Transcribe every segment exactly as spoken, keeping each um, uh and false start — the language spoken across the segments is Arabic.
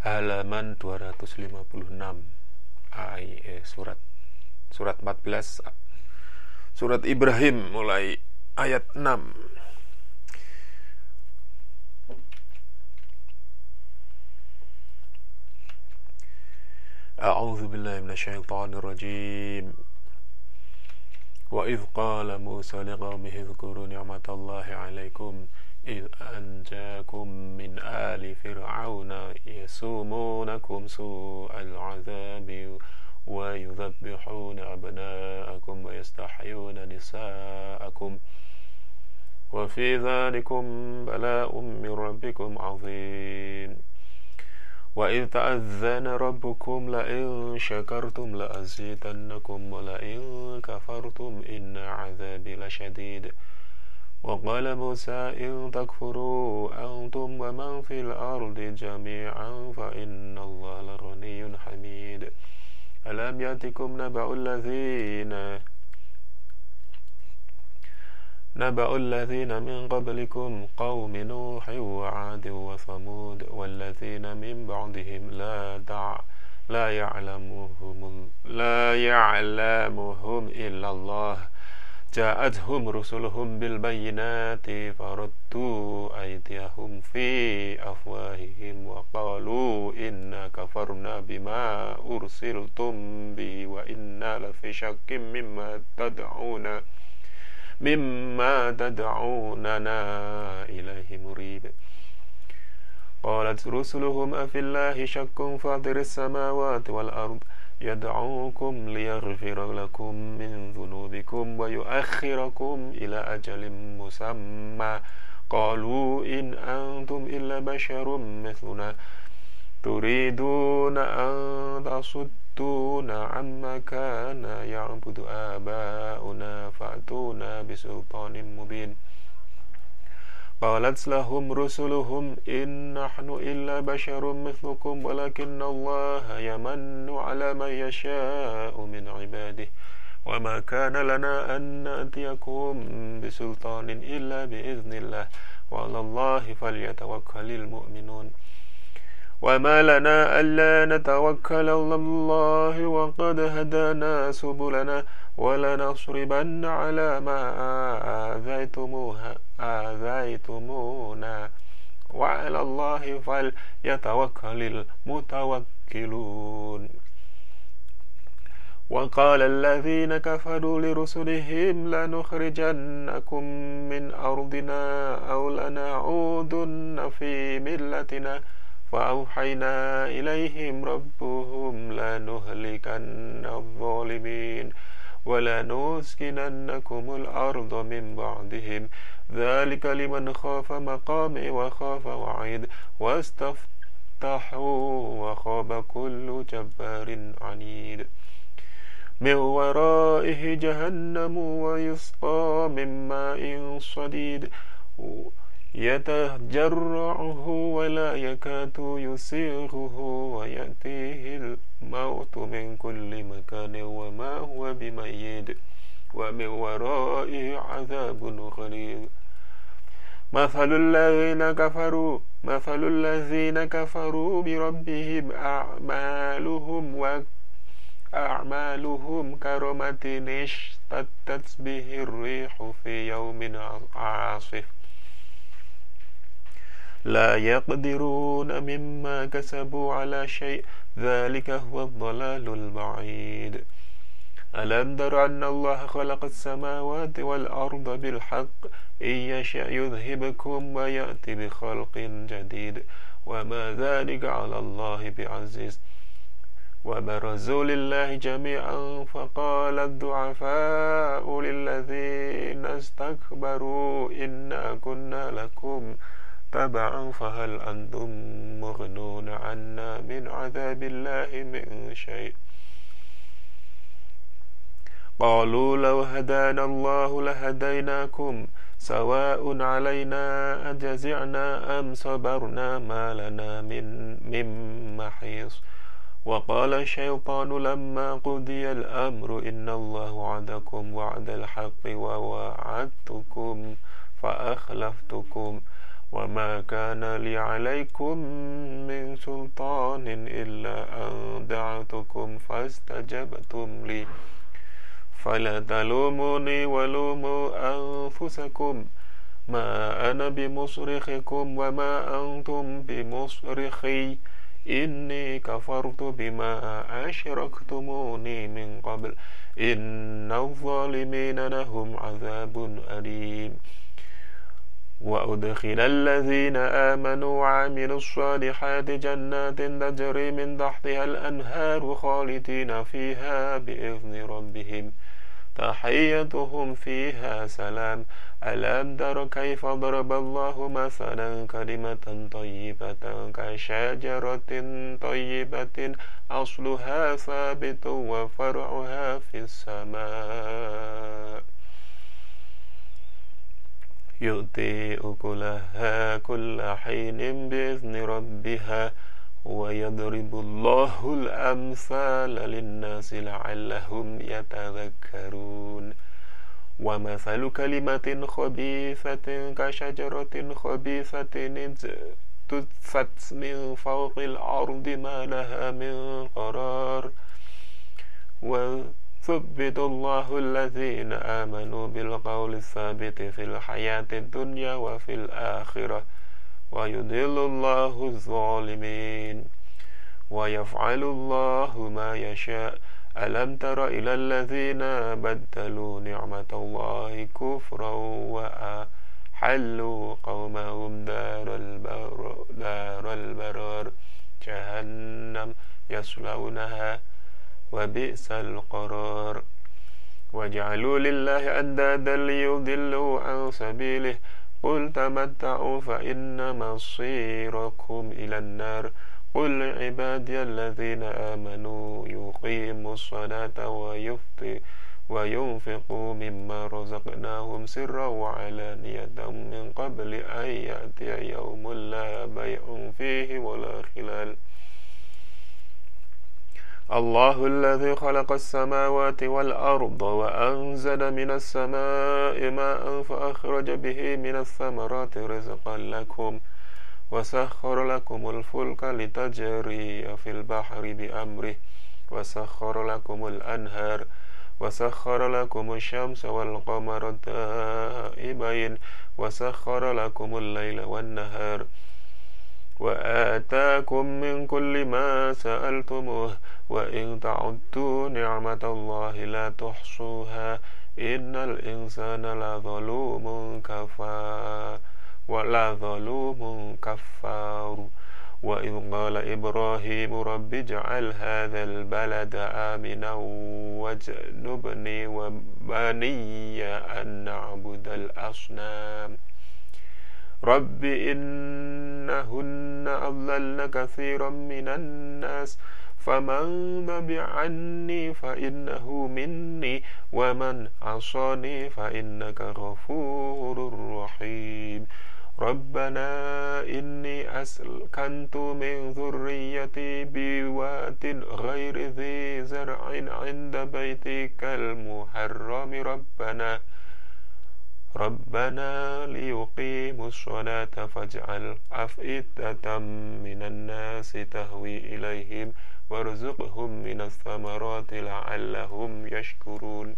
halaman dua ratus lima puluh enam ayat eh, surat surat empat belas surat Ibrahim mulai ayat enam. A'udzu billahi minasyaitonir rajim. Wa idh qala Musa liqaumihi dhkuru ni'matallahi 'alaikum إذ أنجاكم من آل فرعون يسومونكم سوء العذاب ويذبحون أبناءكم ويستحيون نساءكم وفي ذلكم بلاء من ربكم عظيم وإذ تأذن ربكم لئن شكرتم لأزيدنكم ولئن كفرتم إن عذابي لشديد وقال موسى إن تكفروا أنتم ومن في الأرض جميعا فإن الله لغني حميد ألم يأتكم نبأ الذين نبأ الذين من قبلكم قوم نوح وعاد وثمود والذين من بعدهم لا دع لا يعلمهم لا يعلمهم إلا الله جاءتهم رسلهم بالبينات فردوا أيديهم في أفواههم وقالوا إنا كفرنا بما أرسلتم به وإنا لفي شك مما تدعون مما تدعوننا إليه مريب قالت رسلهم أفي الله شك فاطر السماوات والأرض يدعوكم ليغفر لكم من ذنوبكم ويؤخركم إلى أجل مسمى قالوا إن أنتم إلا بشر مثلنا تريدون أن تصدونا عما كان يعبد آباؤنا فأتونا بسلطان مبين قالت لهم رسلهم إن نحن إلا بشر مثلكم ولكن الله يمن على من يشاء من عباده وما كان لنا أن نأتيكم بسلطان إلا بإذن الله وعلى الله فليتوكل المؤمنون وما لنا ألا نتوكل على الله وقد هدانا سبلنا ولنصربن على ما آذيتموها آذيتمونا وعلى الله فليتوكل المتوكلون وقال الذين كفروا لرسلهم لنخرجنكم من أرضنا أو لنعودن في ملتنا فأوحينا إليهم ربهم لنهلكن الظالمين ولنسكننكم الأرض من بعدهم ذلك لمن خاف مقامي وخاف وعيد واستفتحوا وخاب كل جبار عنيد من ورائه جهنم ويسقى من ماء صديد يتجرعه ولا يكاد يسيغه ويأتيه الموت من كل مكان وما هو بميت ومن ورائه عذاب غليظ مثل الذين كفروا مثل الذين كفروا بربهم أعمالهم وأعمالهم كرماد اشتدت به الريح في يوم عاصف لا يقدرون مما كسبوا على شيء ذلك هو الضلال البعيد ألم تر أن الله خلق السماوات والأرض بالحق إن يشأ يذهبكم ويأتي بخلق جديد وما ذلك على الله بعزيز وبرزوا لله جميعا فقال الضعفاء للذين استكبروا إنا كنا لكم تبعا فهل أنتم مغنون عنا من عذاب الله من شيء قالوا لو هدانا الله لهديناكم سواء علينا أجزعنا أم صبرنا ما لنا من, من محيص وقال الشيطان لما قضي الأمر إن الله وعدكم وعد الحق ووعدتكم فأخلفتكم وما كان لي عليكم من سلطان إلا أن دعوتكم فاستجبتم لي فلا تلوموني ولوموا أنفسكم ما أنا بمصرخكم وما أنتم بمصرخي إني كفرت بما أشركتموني من قبل إن الظالمين لهم عذاب أليم وأدخل الذين آمنوا وعملوا الصالحات جنات تجري من تحتها الأنهار خالدين فيها بإذن ربهم تحيتهم فيها سلام ألم تر كيف ضرب الله مثلا كلمة طيبة كشجرة طيبة أصلها ثابت وفرعها في السماء يؤتي أكلها كل حين بإذن ربها ويضرب الله الأمثال للناس لعلهم يتذكرون ومثل كلمة خبيثة كشجرة خبيثة اجتثت من فوق الأرض ما لها من قرار وثبت الله الذين آمنوا بالقول الثابت في الحياة الدنيا وفي الآخرة ويضل الله الظالمين ويفعل الله ما يشاء ألم تر إلى الذين بدلوا نعمة الله كفرا وأحلوا قومهم دار البرار, دار البرار جهنم يصلونها وبئس القرار وجعلوا لله أندادا ليضلوا عن سبيله قل تمتعوا فإن مصيركم إلى النار قل لعبادي الذين آمنوا يقيموا الصلاة وينفقوا مما رزقناهم سرا وعلانية من قبل أن يأتي يوم لا بيع فيه ولا خلال الله الذي خلق السماوات والأرض وأنزل من السماء ماء فأخرج به من الثمرات رزقا لكم وسخر لكم الفلك لتجري في البحر بأمره وسخر لكم الأنهار وسخر لكم الشمس والقمر دائبين وسخر لكم الليل والنهار وآتاكم من كل ما سألتموه وإن تعدوا نعمة الله لا تحصوها إن الإنسان لظلوم كفار ولا ظلوم كفار وإذ قال إبراهيم رب اجعل هذا البلد آمنا واجنبني وبني أن نعبد الأصنام رب إنهن أضللن كثيرا من الناس فمن تبعني فإنه مني ومن عصاني فإنك غفور رحيم ربنا إني أسكنت من ذريتي بواد غير ذي زرع عند بيتك المحرم ربنا ربنا ليقيموا الصلاة فاجعل أفئدة من الناس تهوي إليهم وارزقهم من الثمرات لعلهم يشكرون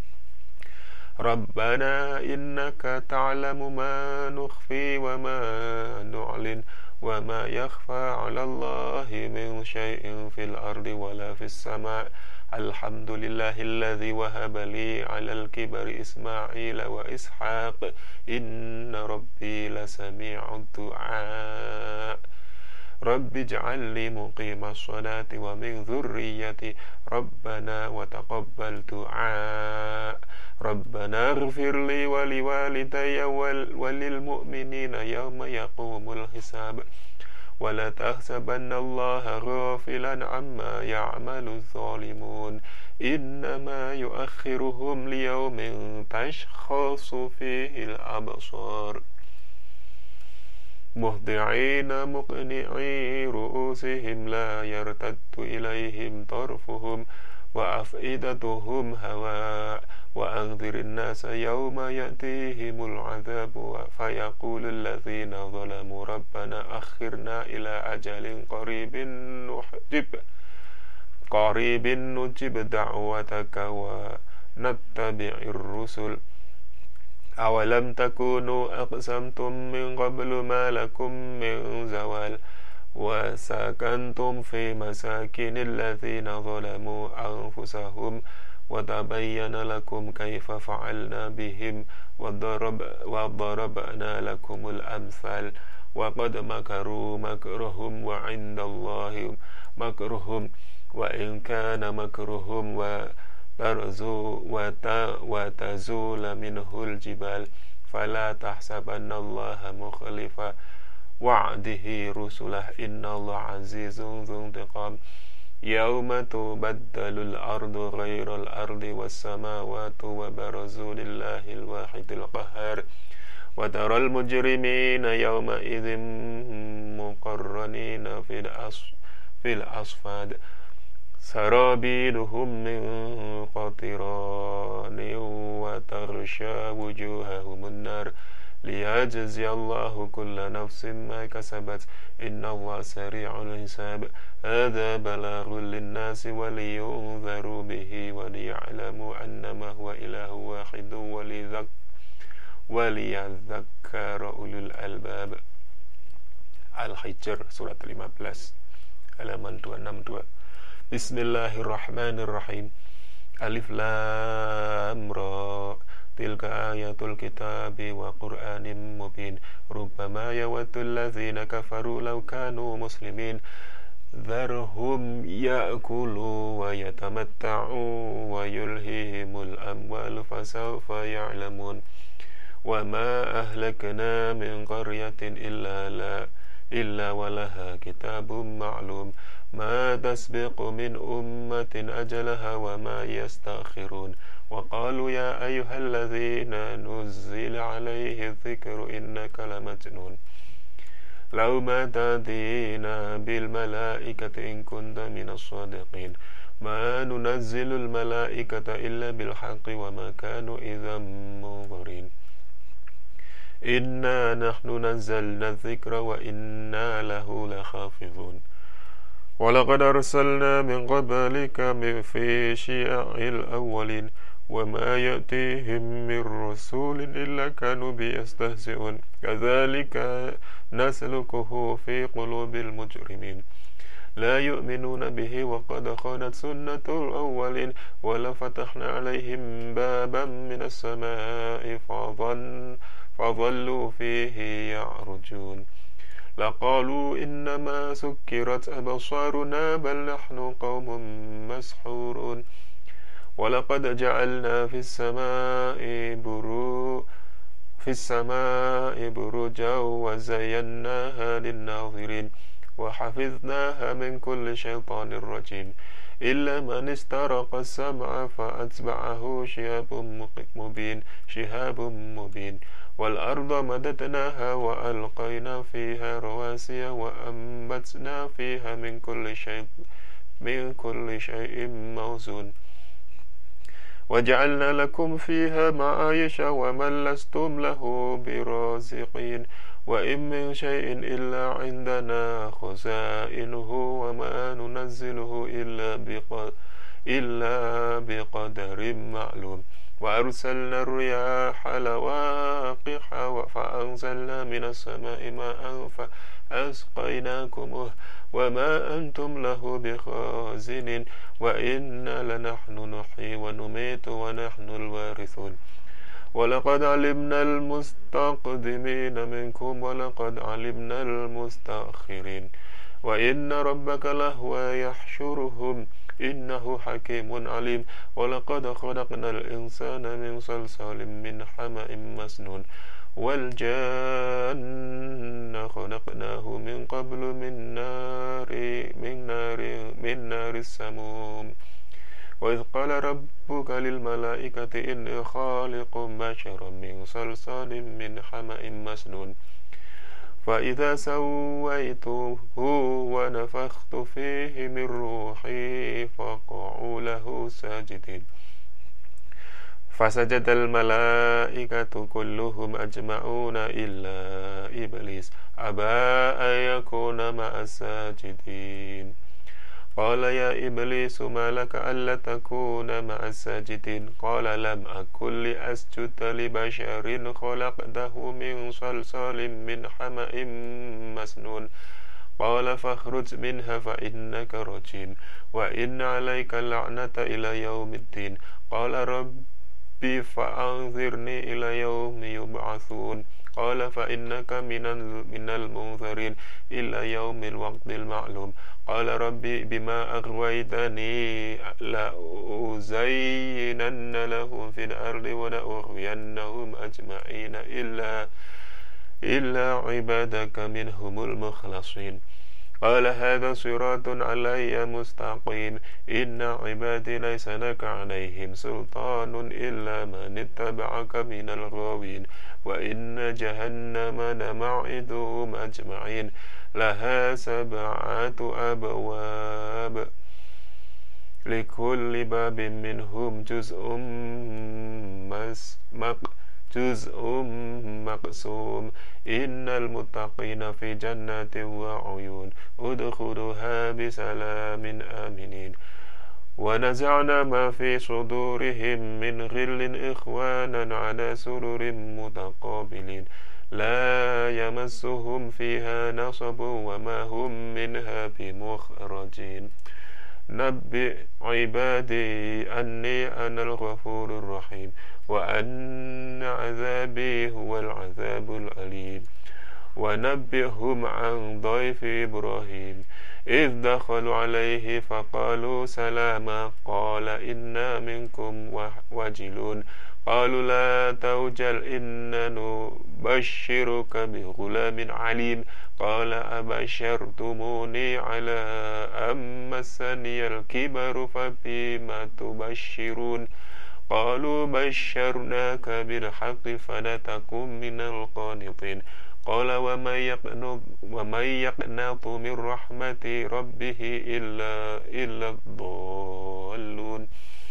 ربنا إنك تعلم ما نخفي وما نعلن وما يخفى على الله من شيء في الأرض ولا في السماء الحمد لله الذي وهب لي على الكبر إسماعيل وإسحاق إن ربي لسميع الدعاء رب اجعل لي مقيم الصلاة ومن ذريتي ربنا وتقبل دعاء ربنا اغفر لي ولوالدي وللمؤمنين يوم يقوم الحساب ولا تحسبن الله غافلا عما يعمل الظالمون إنما يؤخرهم ليوم تشخص فيه الأبصار مهطعين مقنعي رؤوسهم لا يرتد إليهم طرفهم وأفئدتهم هواء وأنذر الناس يوم يأتيهم العذاب فيقول الذين ظلموا ربنا أخرنا إلى أجل قريب نجب قريب نجب دعوتك ونتبع الرسل أولم تكونوا أقسمتم من قبل ما لكم من زوال وسكنتم في مساكن الذين ظلموا أنفسهم وتبين لكم كيف فعلنا بهم وضرب وضربنا لكم الأمثال وقد مكروا مكرهم وعند الله مكرهم وإن كان مكرهم وبرزوا وتزول منه الجبال فلا تحسبن الله مخلف وعده رسله إن الله عزيز ذو انتقام يوم تبدل الأرض غير الأرض والسماوات وبرزوا لله الواحد القهار وترى المجرمين يومئذ مقرنين في في الأصفاد سرابيلهم من قطران وتغشى وجوههم النار ليجزي الله كل نفس ما كسبت إن الله سريع الحساب هذا بلاغ للناس ولينذروا به وليعلموا أنما هو إله واحد وليذكر أولو الألباب. Al-Hijr surat lima belas halaman dua enam dua. Bismillahirrahmanirrahim. Alif Lam Ra. Tilka ayatul kitabi wa Qur'anin mubin. Rubbama yawaddu allazina kafaru law kanu muslimin. Dharhum ya'kulu wa yatamatta'u wa yulhihimul amwalu fasawfa ya'lamun. Wa ma ahlakna min qaryatin illa la illa walaha kitabun ma'lum. ما تسبق من أمة أجلها وما يستأخرون وقالوا يا أيها الذين نزل عليه الذكر إنك لمجنون لو ما تأتينا بالملائكة إن كنت من الصادقين ما ننزل الملائكة إلا بالحق وما كانوا إذا منظرين إنا نحن نزلنا الذكر وإنا له لحافظون ولقد أرسلنا من قبلك من في شيع الأولين وما يأتيهم من رسول إلا كانوا بيستهزئون كذلك نسلكه في قلوب المجرمين لا يؤمنون به وقد خانت سنة الأولين ولفتحنا عليهم بابا من السماء فظن فظلوا فيه يعرجون لقالوا إنما سكرت أبصارنا بل نحن قوم مسحورون ولقد جعلنا في السماء برو في السماء بروجا وزيناها للناظرين وحفظناها من كل شيطان رجيم إلا من استرق السمع فأتبعه شهاب مبين شهاب مبين والأرض مددناها وألقينا فيها رواسي وأنبتنا فيها من كل شيء من كل شيء موزون وجعلنا لكم فيها معايش ومن لستم له برازقين وإن من شيء إلا عندنا خزائنه وما ننزله إلا بقدر إلا بقدر معلوم وأرسلنا الرياح لواقح فأنزلنا من السماء ماء فأسقيناكمه وما أنتم له بخازنين وإنا لنحن نحيي ونميت ونحن الوارثون ولقد علمنا المستقدمين منكم ولقد علمنا المستأخرين وإن ربك لهو يحشرهم إنه حكيم عليم ولقد خلقنا الإنسان من صلصال من حمأ مسنون والجان خلقناه من قبل من نار من نار من نار السموم وإذ قال ربك للملائكة إني خالق بشرا من صلصال من حمأ مسنون فإذا سويته ونفخت فيه من روحي فقعوا له ساجدين فسجد الملائكة كلهم أجمعون إلا إبليس أبى أن يكون مع الساجدين قال يا إبليس ما لك ألا تكون مع الساجدين قال لم أكن لأسجد لبشر خلقته من صلصال من حمأ مسنون قال فاخرج منها فإنك رجيم وإن عليك اللعنة إلى يوم الدين قال ربي فأنظرني إلى يوم يبعثون قال فإنك من من المنذرين إلى يوم الوقت المعلوم قال ربي بما أغويتني لأزينن لهم في الأرض ولأغوينهم أجمعين إلا إلا عبادك منهم المخلصين قال هذا صراط علي مستقيم إن عبادي ليس لك عليهم سلطان إلا من اتبعك من الغاوين وإن جهنم لموعدهم أجمعين لها سبعة أبواب لكل باب منهم جزء مسمق جزء مقسوم إن المتقين في جنات وعيون ادخلوها بسلام آمنين ونزعنا ما في صدورهم من غل إخوانا على سرر متقابلين لا يمسهم فيها نصب وما هم منها بمخرجين نبئ عبادي أني أنا الغفور الرحيم وأن عذابي هو العذاب الأليم ونبئهم عن ضيف إبراهيم إذ دخلوا عليه فقالوا سلاما قال إنا منكم وجلون قالوا لا توجل إنا نبشرك بغلام عليم قال أبشرتموني على أن مسني الكبر فبما تبشرون قالوا بشرناك بالحق فلا تكن من القانطين قال ومن يقنط, ومن يقنط من رحمة ربه إلا, إلا الضالون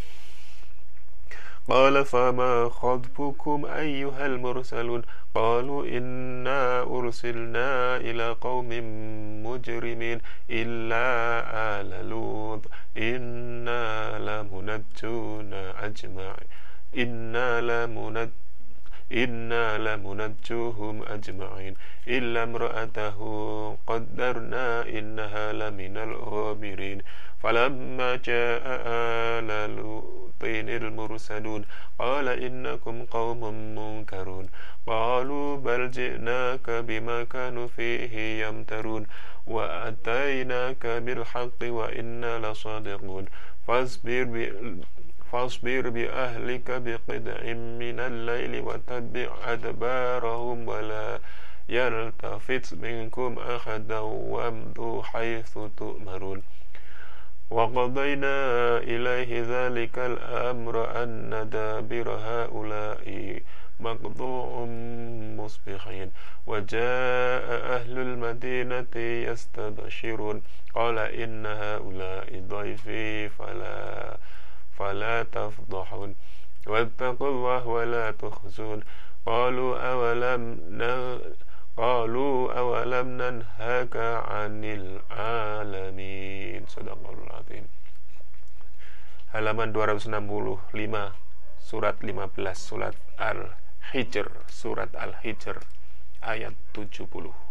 قال فما خطبكم أيها المرسلون قالوا إنا أرسلنا إلى قوم مجرمين إلا آل لوط إنا لمنجون أجمعين إنا لمنجون إنا لمنجوهم أجمعين إلا امرأته قدرنا إنها لمن الغابرين فلما جاء آل لوط المرسلون قال إنكم قوم منكرون قالوا بل جئناك بما كانوا فيه يمترون وأتيناك بالحق وإنا لصادقون فاصبر ب... فاصبر بأهلك بقطع من الليل وتبع أدبارهم ولا يلتفت منكم أحدا وامضوا حيث تؤمرون وقضينا إليه ذلك الأمر أن دابر هؤلاء مقطوع مصبحين وجاء أهل المدينة يستبشرون قال إن هؤلاء ضيفي فلا فلا تفضحون واتقوا الله ولا تخزون قالوا أولم ن... قالوا أولم ننهك عن العالمين. Sadaqallahul Azim. Halaman dua ratus enam puluh lima, surat lima belas, surat Al-Hijr, surat Al-Hijr ayat tujuh puluh.